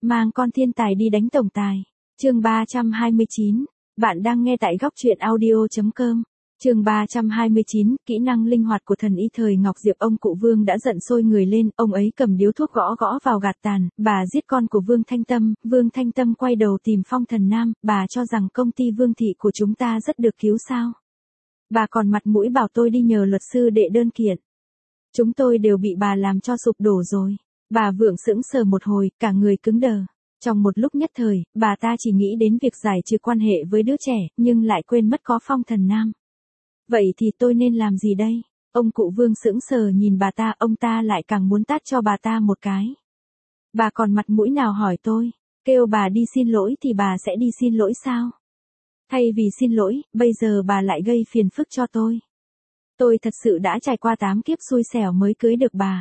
Mang con thiên tài đi đánh tổng tài. Chương 329. Bạn đang nghe tại góc truyện audio.com. Chương 329, kỹ năng linh hoạt của thần y thời Ngọc Diệp. Ông cụ Vương đã giận sôi người lên, ông ấy cầm điếu thuốc gõ gõ vào gạt tàn, bà giết con của Vương Thanh Tâm quay đầu tìm Phong Thần Nam, bà cho rằng công ty Vương thị của chúng ta rất được cứu sao. Bà còn mặt mũi bảo tôi đi nhờ luật sư đệ đơn kiện. Chúng tôi đều bị bà làm cho sụp đổ rồi. Bà Vượng sững sờ một hồi, cả người cứng đờ. Trong một lúc nhất thời, bà ta chỉ nghĩ đến việc giải trừ quan hệ với đứa trẻ, nhưng lại quên mất có Phong Thần Nam. Vậy thì tôi nên làm gì đây? Ông cụ Vương sững sờ nhìn bà ta, ông ta lại càng muốn tát cho bà ta một cái. Bà còn mặt mũi nào hỏi tôi, kêu bà đi xin lỗi thì bà sẽ đi xin lỗi sao? Thay vì xin lỗi, bây giờ bà lại gây phiền phức cho tôi. Tôi thật sự đã trải qua 8 kiếp xui xẻo mới cưới được bà.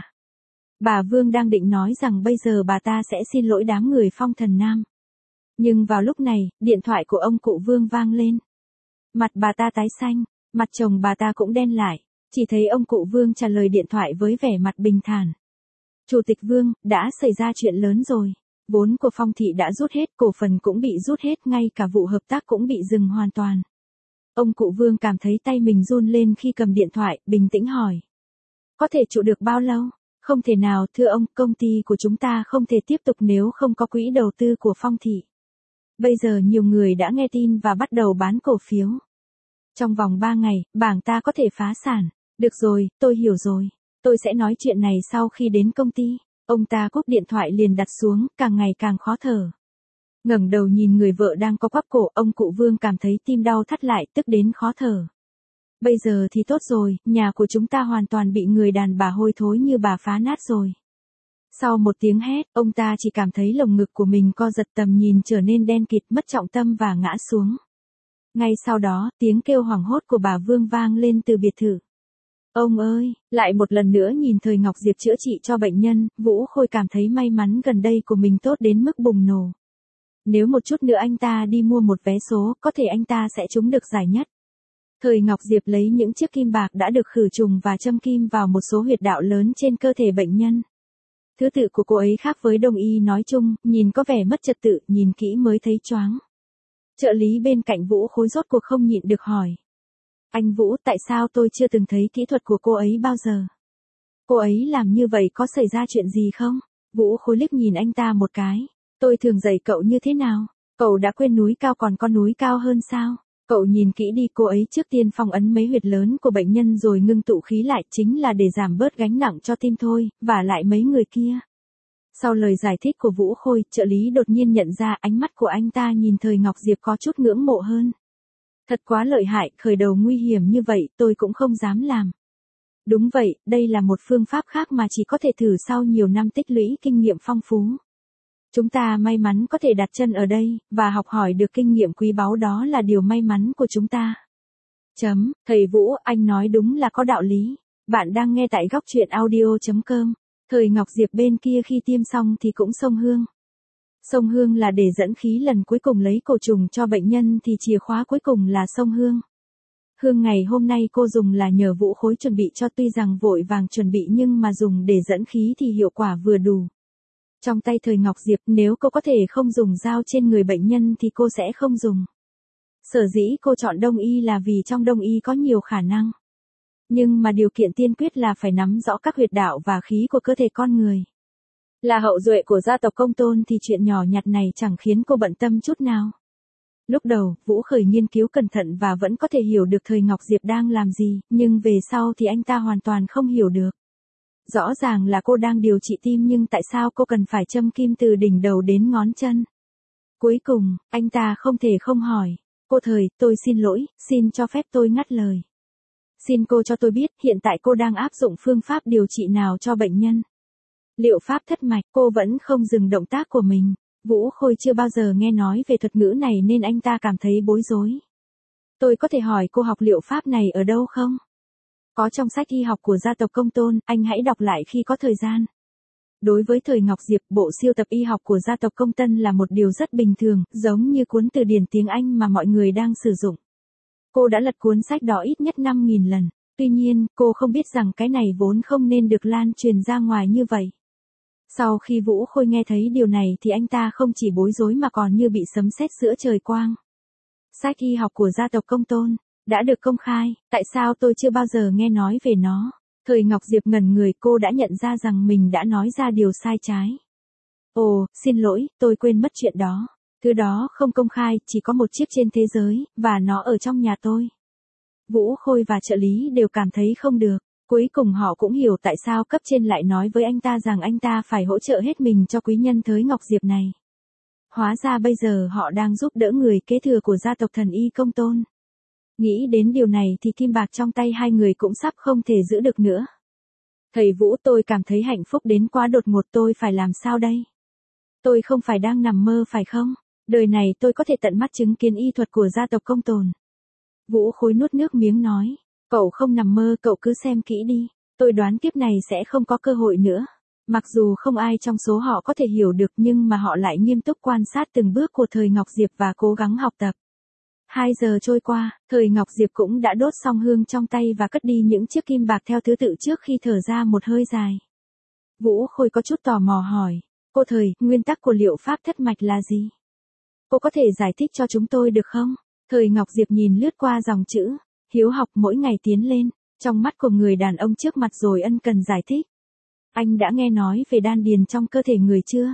Bà Vương đang định nói rằng bây giờ bà ta sẽ xin lỗi đám người Phong Thần Nam. Nhưng vào lúc này, điện thoại của ông cụ Vương vang lên. Mặt bà ta tái xanh, mặt chồng bà ta cũng đen lại, chỉ thấy ông cụ Vương trả lời điện thoại với vẻ mặt bình thản. Chủ tịch Vương, đã xảy ra chuyện lớn rồi. Vốn của Phong thị đã rút hết, cổ phần cũng bị rút hết, ngay cả vụ hợp tác cũng bị dừng hoàn toàn. Ông cụ Vương cảm thấy tay mình run lên khi cầm điện thoại, bình tĩnh hỏi. Có thể trụ được bao lâu? Không thể nào, thưa ông, công ty của chúng ta không thể tiếp tục nếu không có quỹ đầu tư của Phong thị. Bây giờ nhiều người đã nghe tin và bắt đầu bán cổ phiếu. Trong vòng 3 ngày, bảng ta có thể phá sản. Được rồi, tôi hiểu rồi. Tôi sẽ nói chuyện này sau khi đến công ty. Ông ta cúp điện thoại liền đặt xuống, càng ngày càng khó thở. Ngẩng đầu nhìn người vợ đang co quắp cổ, ông cụ Vương cảm thấy tim đau thắt lại, tức đến khó thở. Bây giờ thì tốt rồi, nhà của chúng ta hoàn toàn bị người đàn bà hôi thối như bà phá nát rồi. Sau một tiếng hét, ông ta chỉ cảm thấy lồng ngực của mình co giật, tầm nhìn trở nên đen kịt, mất trọng tâm và ngã xuống. Ngay sau đó, tiếng kêu hoảng hốt của bà Vương vang lên từ biệt thự. Ông ơi, lại một lần nữa nhìn thời Ngọc Diệp chữa trị cho bệnh nhân, Vũ Khôi cảm thấy may mắn gần đây của mình tốt đến mức bùng nổ. Nếu một chút nữa anh ta đi mua một vé số, có thể anh ta sẽ trúng được giải nhất. Thời Ngọc Diệp lấy những chiếc kim bạc đã được khử trùng và châm kim vào một số huyệt đạo lớn trên cơ thể bệnh nhân. Thứ tự của cô ấy khác với đông y nói chung, nhìn có vẻ mất trật tự, nhìn kỹ mới thấy choáng. Trợ lý bên cạnh Vũ Khôi rốt cuộc không nhịn được hỏi. Anh Vũ, tại sao tôi chưa từng thấy kỹ thuật của cô ấy bao giờ? Cô ấy làm như vậy có xảy ra chuyện gì không? Vũ Khôi liếc nhìn anh ta một cái. Tôi thường dạy cậu như thế nào? Cậu đã quên núi cao còn có núi cao hơn sao? Cậu nhìn kỹ đi, cô ấy trước tiên phong ấn mấy huyệt lớn của bệnh nhân rồi ngưng tụ khí lại, chính là để giảm bớt gánh nặng cho tim thôi, và lại mấy người kia. Sau lời giải thích của Vũ Khôi, trợ lý đột nhiên nhận ra ánh mắt của anh ta nhìn thời Ngọc Diệp có chút ngưỡng mộ hơn. Thật quá lợi hại, khởi đầu nguy hiểm như vậy tôi cũng không dám làm. Đúng vậy, đây là một phương pháp khác mà chỉ có thể thử sau nhiều năm tích lũy kinh nghiệm phong phú. Chúng ta may mắn có thể đặt chân ở đây, và học hỏi được kinh nghiệm quý báu, đó là điều may mắn của chúng ta. Thầy Vũ, anh nói đúng là có đạo lý. Bạn đang nghe tại góc truyện audio.com. Thời Ngọc Diệp bên kia khi tiêm xong thì cũng xông hương. Xông hương là để dẫn khí lần cuối cùng lấy cổ trùng cho bệnh nhân, thì chìa khóa cuối cùng là xông hương. Hương ngày hôm nay cô dùng là nhờ Vũ Khối chuẩn bị cho, tuy rằng vội vàng chuẩn bị nhưng mà dùng để dẫn khí thì hiệu quả vừa đủ. Trong tay thời Ngọc Diệp, nếu cô có thể không dùng dao trên người bệnh nhân thì cô sẽ không dùng. Sở dĩ cô chọn đông y là vì trong đông y có nhiều khả năng. Nhưng mà điều kiện tiên quyết là phải nắm rõ các huyệt đạo và khí của cơ thể con người. Là hậu duệ của gia tộc Công Tôn thì chuyện nhỏ nhặt này chẳng khiến cô bận tâm chút nào. Lúc đầu, Vũ Khởi nghiên cứu cẩn thận và vẫn có thể hiểu được thời Ngọc Diệp đang làm gì, nhưng về sau thì anh ta hoàn toàn không hiểu được. Rõ ràng là cô đang điều trị tim nhưng tại sao cô cần phải châm kim từ đỉnh đầu đến ngón chân? Cuối cùng, anh ta không thể không hỏi. Cô Thời, tôi xin lỗi, xin cho phép tôi ngắt lời. Xin cô cho tôi biết hiện tại cô đang áp dụng phương pháp điều trị nào cho bệnh nhân? Liệu pháp thất mạch, cô vẫn không dừng động tác của mình. Vũ Khôi chưa bao giờ nghe nói về thuật ngữ này nên anh ta cảm thấy bối rối. Tôi có thể hỏi cô học liệu pháp này ở đâu không? Có trong sách y học của gia tộc Công Tôn, anh hãy đọc lại khi có thời gian. Đối với thời Ngọc Diệp, bộ siêu tập y học của gia tộc Công Tân là một điều rất bình thường, giống như cuốn từ điển tiếng Anh mà mọi người đang sử dụng. Cô đã lật cuốn sách đó ít nhất 5.000 lần. Tuy nhiên, cô không biết rằng cái này vốn không nên được lan truyền ra ngoài như vậy. Sau khi Vũ Khôi nghe thấy điều này thì anh ta không chỉ bối rối mà còn như bị sấm sét giữa trời quang. Sách y học của gia tộc Công Tôn đã được công khai, tại sao tôi chưa bao giờ nghe nói về nó? Thời Ngọc Diệp ngẩn người, cô đã nhận ra rằng mình đã nói ra điều sai trái. Ồ, xin lỗi, tôi quên mất chuyện đó. Thứ đó không công khai, chỉ có một chiếc trên thế giới, và nó ở trong nhà tôi. Vũ Khôi và trợ lý đều cảm thấy không được. Cuối cùng họ cũng hiểu tại sao cấp trên lại nói với anh ta rằng anh ta phải hỗ trợ hết mình cho quý nhân Thới Ngọc Diệp này. Hóa ra bây giờ họ đang giúp đỡ người kế thừa của gia tộc thần y Công Tôn. Nghĩ đến điều này thì kim bạc trong tay hai người cũng sắp không thể giữ được nữa. Thầy Vũ, tôi cảm thấy hạnh phúc đến quá đột ngột, tôi phải làm sao đây? Tôi không phải đang nằm mơ phải không? Đời này tôi có thể tận mắt chứng kiến y thuật của gia tộc Công Tôn. Vũ Khôi nuốt nước miếng nói. Cậu không nằm mơ, cậu cứ xem kỹ đi. Tôi đoán kiếp này sẽ không có cơ hội nữa. Mặc dù không ai trong số họ có thể hiểu được nhưng mà họ lại nghiêm túc quan sát từng bước của Thời Ngọc Diệp và cố gắng học tập. 2 giờ trôi qua, Thời Ngọc Diệp cũng đã đốt xong hương trong tay và cất đi những chiếc kim bạc theo thứ tự trước khi thở ra một hơi dài. Vũ Khôi có chút tò mò hỏi. Cô Thời, nguyên tắc của liệu pháp thất mạch là gì? Cô có thể giải thích cho chúng tôi được không? Thời Ngọc Diệp nhìn lướt qua dòng chữ. Hiếu học mỗi ngày tiến lên, trong mắt của người đàn ông trước mặt rồi ân cần giải thích. Anh đã nghe nói về đan điền trong cơ thể người chưa?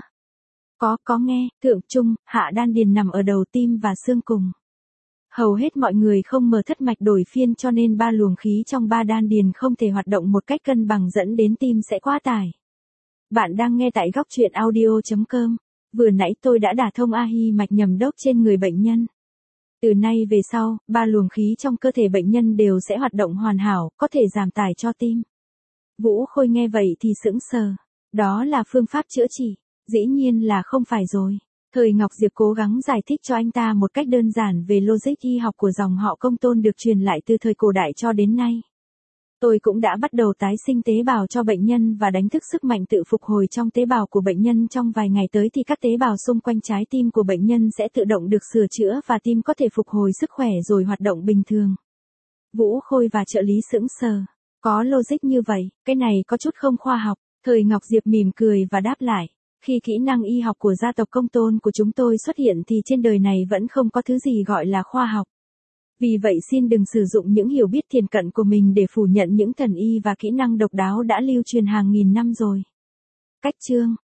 Có nghe, thượng trung, hạ đan điền nằm ở đầu tim và xương cùng. Hầu hết mọi người không mở thất mạch đổi phiên cho nên ba luồng khí trong ba đan điền không thể hoạt động một cách cân bằng dẫn đến tim sẽ quá tải. Bạn đang nghe tại góc truyện audio.com. Vừa nãy tôi đã đả thông A-hi mạch nhầm đốc trên người bệnh nhân. Từ nay về sau, ba luồng khí trong cơ thể bệnh nhân đều sẽ hoạt động hoàn hảo, có thể giảm tải cho tim. Vũ Khôi nghe vậy thì sững sờ. Đó là phương pháp chữa trị. Dĩ nhiên là không phải rồi. Thời Ngọc Diệp cố gắng giải thích cho anh ta một cách đơn giản về logic y học của dòng họ Công Tôn được truyền lại từ thời cổ đại cho đến nay. Tôi cũng đã bắt đầu tái sinh tế bào cho bệnh nhân và đánh thức sức mạnh tự phục hồi trong tế bào của bệnh nhân. Trong vài ngày tới thì các tế bào xung quanh trái tim của bệnh nhân sẽ tự động được sửa chữa và tim có thể phục hồi sức khỏe rồi hoạt động bình thường. Vũ Khôi và trợ lý sững sờ. Có logic như vậy, cái này có chút không khoa học. Thời Ngọc Diệp mỉm cười và đáp lại. Khi kỹ năng y học của gia tộc Công Tôn của chúng tôi xuất hiện thì trên đời này vẫn không có thứ gì gọi là khoa học. Vì vậy xin đừng sử dụng những hiểu biết thiển cận của mình để phủ nhận những thần y và kỹ năng độc đáo đã lưu truyền hàng nghìn năm rồi. Cách chương